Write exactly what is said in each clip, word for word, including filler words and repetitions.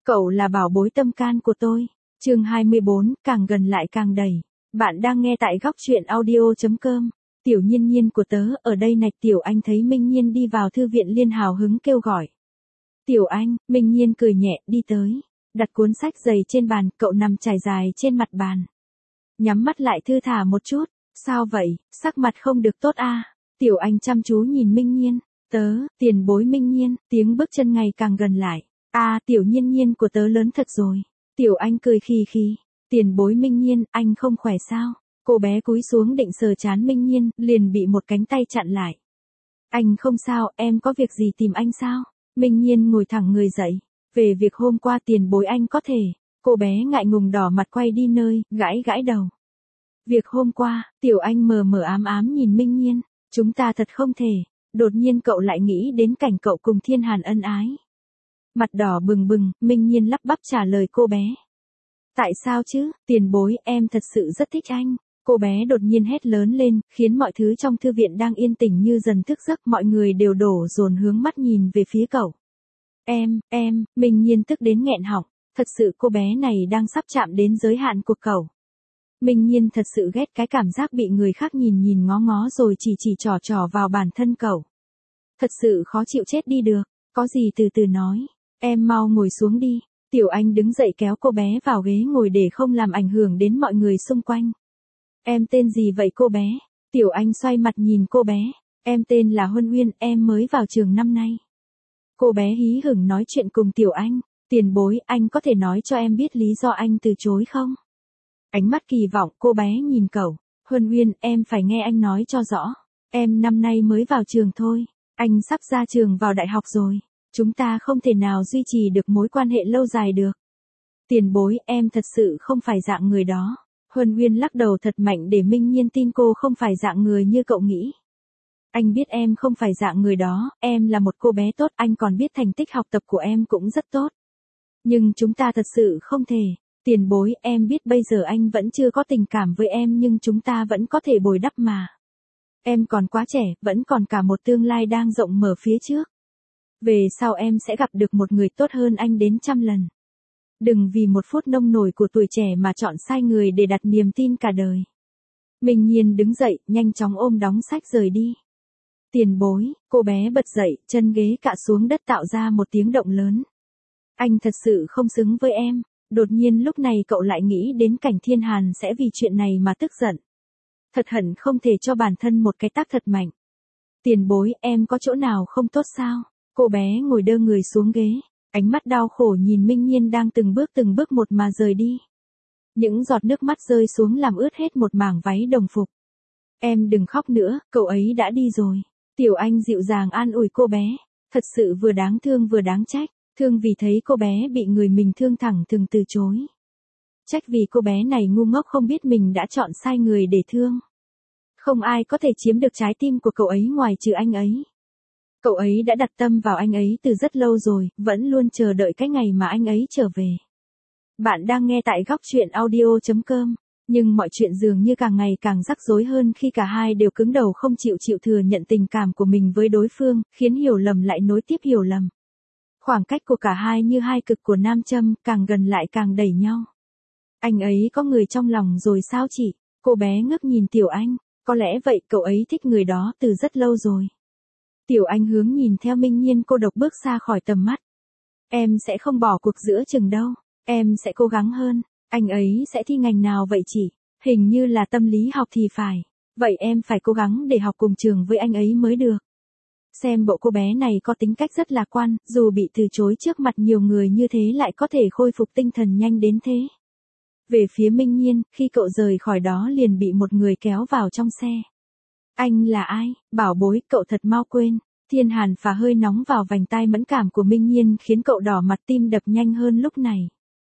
Cậu là bảo bối tâm can của tôi. Chương hai mươi bốn, càng gần lại càng đầy. Bạn đang nghe tại góc truyện audio chấm com. Tiểu Nhiên Nhiên của tớ, ở đây này. Tiểu Anh thấy Minh Nhiên đi vào thư viện liền hào hứng kêu gọi. Tiểu Anh, Minh Nhiên cười nhẹ, đi tới. Đặt cuốn sách dày trên bàn, cậu nằm trải dài trên mặt bàn. Nhắm mắt lại thư thả một chút. Sao vậy, sắc mặt không được tốt à? Tiểu Anh chăm chú nhìn Minh Nhiên. Tớ, tiền bối Minh Nhiên, tiếng bước chân ngày càng gần lại. À, Tiểu Nhiên Nhiên của tớ lớn thật rồi. Tiểu Anh cười khì khì. Tiền bối Minh Nhiên, anh không khỏe sao? Cô bé cúi xuống định sờ trán Minh Nhiên, liền bị một cánh tay chặn lại. Anh không sao, em có việc gì tìm anh sao? Minh Nhiên ngồi thẳng người dậy. Về việc hôm qua tiền bối anh có thể. Cô bé ngại ngùng đỏ mặt quay đi nơi, gãi gãi đầu. Việc hôm qua, Tiểu Anh mờ mờ ám ám nhìn Minh Nhiên. Chúng ta thật không thể. Đột nhiên cậu lại nghĩ đến cảnh cậu cùng Thiên Hàn ân ái. Mặt đỏ bừng bừng, Minh Nhiên lắp bắp trả lời cô bé. Tại sao chứ, tiền bối, em thật sự rất thích anh. Cô bé đột nhiên hét lớn lên, khiến mọi thứ trong thư viện đang yên tĩnh như dần thức giấc, mọi người đều đổ dồn hướng mắt nhìn về phía cậu. Em, em, Minh Nhiên tức đến nghẹn họng, thật sự cô bé này đang sắp chạm đến giới hạn của cậu. Minh Nhiên thật sự ghét cái cảm giác bị người khác nhìn nhìn ngó ngó rồi chỉ chỉ trò trò vào bản thân cậu. Thật sự khó chịu chết đi được, có gì từ từ nói. Em mau ngồi xuống đi. Tiểu Anh đứng dậy kéo cô bé vào ghế ngồi để không làm ảnh hưởng đến mọi người xung quanh. Em tên gì vậy cô bé? Tiểu Anh xoay mặt nhìn cô bé. Em tên là Huân Uyên, em mới vào trường năm nay. Cô bé hí hửng nói chuyện cùng Tiểu Anh. Tiền bối, anh có thể nói cho em biết lý do anh từ chối không? Ánh mắt kỳ vọng, cô bé nhìn cậu. Huân Uyên, em phải nghe anh nói cho rõ. Em năm nay mới vào trường thôi. Anh sắp ra trường vào đại học rồi. Chúng ta không thể nào duy trì được mối quan hệ lâu dài được. Tiền bối, em thật sự không phải dạng người đó. Huân Uyên lắc đầu thật mạnh để Minh Nhiên tin cô không phải dạng người như cậu nghĩ. Anh biết em không phải dạng người đó, em là một cô bé tốt, anh còn biết thành tích học tập của em cũng rất tốt. Nhưng chúng ta thật sự không thể. Tiền bối, em biết bây giờ anh vẫn chưa có tình cảm với em nhưng chúng ta vẫn có thể bồi đắp mà. Em còn quá trẻ, vẫn còn cả một tương lai đang rộng mở phía trước. Về sau em sẽ gặp được một người tốt hơn anh đến trăm lần. Đừng vì một phút nông nổi của tuổi trẻ mà chọn sai người để đặt niềm tin cả đời. Minh Nhiên đứng dậy, nhanh chóng ôm đóng sách rời đi. Tiền bối, cô bé bật dậy, chân ghế cạ xuống đất tạo ra một tiếng động lớn. Anh thật sự không xứng với em. Đột nhiên lúc này cậu lại nghĩ đến cảnh Thiên Hàn sẽ vì chuyện này mà tức giận. Thật hận không thể cho bản thân một cái tát thật mạnh. Tiền bối, em có chỗ nào không tốt sao? Cô bé ngồi đơ người xuống ghế, ánh mắt đau khổ nhìn Minh Nhiên đang từng bước từng bước một mà rời đi. Những giọt nước mắt rơi xuống làm ướt hết một mảng váy đồng phục. Em đừng khóc nữa, cậu ấy đã đi rồi. Tiểu Anh dịu dàng an ủi cô bé, thật sự vừa đáng thương vừa đáng trách, thương vì thấy cô bé bị người mình thương thẳng thừng từ chối. Trách vì cô bé này ngu ngốc không biết mình đã chọn sai người để thương. Không ai có thể chiếm được trái tim của cậu ấy ngoài trừ anh ấy. Cậu ấy đã đặt tâm vào anh ấy từ rất lâu rồi, vẫn luôn chờ đợi cái ngày mà anh ấy trở về. Bạn đang nghe tại góc truyện audio chấm com, nhưng mọi chuyện dường như càng ngày càng rắc rối hơn khi cả hai đều cứng đầu không chịu chịu thừa nhận tình cảm của mình với đối phương, khiến hiểu lầm lại nối tiếp hiểu lầm. Khoảng cách của cả hai như hai cực của nam châm, càng gần lại càng đẩy nhau. Anh ấy có người trong lòng rồi sao chị? Cô bé ngước nhìn Tiểu Anh, có lẽ vậy cậu ấy thích người đó từ rất lâu rồi. Tiểu Anh hướng nhìn theo Minh Nhiên cô độc bước xa khỏi tầm mắt. Em sẽ không bỏ cuộc giữa chừng đâu, em sẽ cố gắng hơn. Anh ấy sẽ thi ngành nào vậy chị? Hình như là tâm lý học thì phải. Vậy em phải cố gắng để học cùng trường với anh ấy mới được. Xem bộ cô bé này có tính cách rất lạc quan, dù bị từ chối trước mặt nhiều người như thế lại có thể khôi phục tinh thần nhanh đến thế. Về phía Minh Nhiên, khi cậu rời khỏi đó liền bị một người kéo vào trong xe. Anh là ai? Bảo bối, cậu thật mau quên. Thiên Hàn phả hơi nóng vào vành tai mẫn cảm của Minh Nhiên khiến cậu đỏ mặt tim đập nhanh hơn lúc này.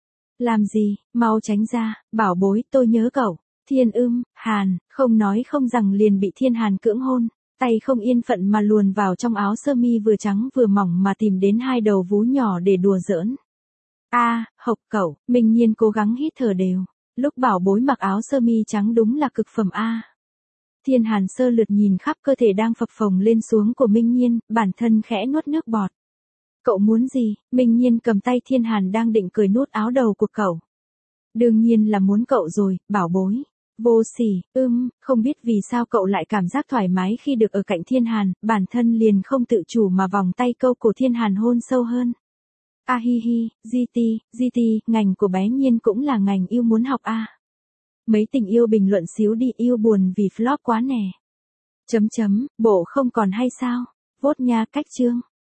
Làm gì, mau tránh ra, bảo bối, tôi nhớ cậu. Thiên ưm, Hàn, không nói không rằng liền bị Thiên Hàn cưỡng hôn, tay không yên phận mà luồn vào trong áo sơ mi vừa trắng vừa mỏng mà tìm đến hai đầu vú nhỏ để đùa giỡn. A, à, hộc cậu, Minh Nhiên cố gắng hít thở đều. Lúc bảo bối mặc áo sơ mi trắng đúng là cực phẩm A. Thiên Hàn sơ lượt nhìn khắp cơ thể đang phập phồng lên xuống của Minh Nhiên, bản thân khẽ nuốt nước bọt. Cậu muốn gì? Minh Nhiên cầm tay Thiên Hàn đang định cởi nút áo đầu của cậu. Đương nhiên là muốn cậu rồi, bảo bối. Vô sỉ, ưm, không biết vì sao cậu lại cảm giác thoải mái khi được ở cạnh Thiên Hàn, bản thân liền không tự chủ mà vòng tay câu cổ Thiên Hàn hôn sâu hơn. A hi hi, giê tê, giê tê, ngành của bé Nhiên cũng là ngành yêu muốn học a. Mấy tình yêu bình luận xíu đi, yêu buồn vì flop quá nè. Chấm chấm, bộ không còn hay sao? Vốt nha cách chương.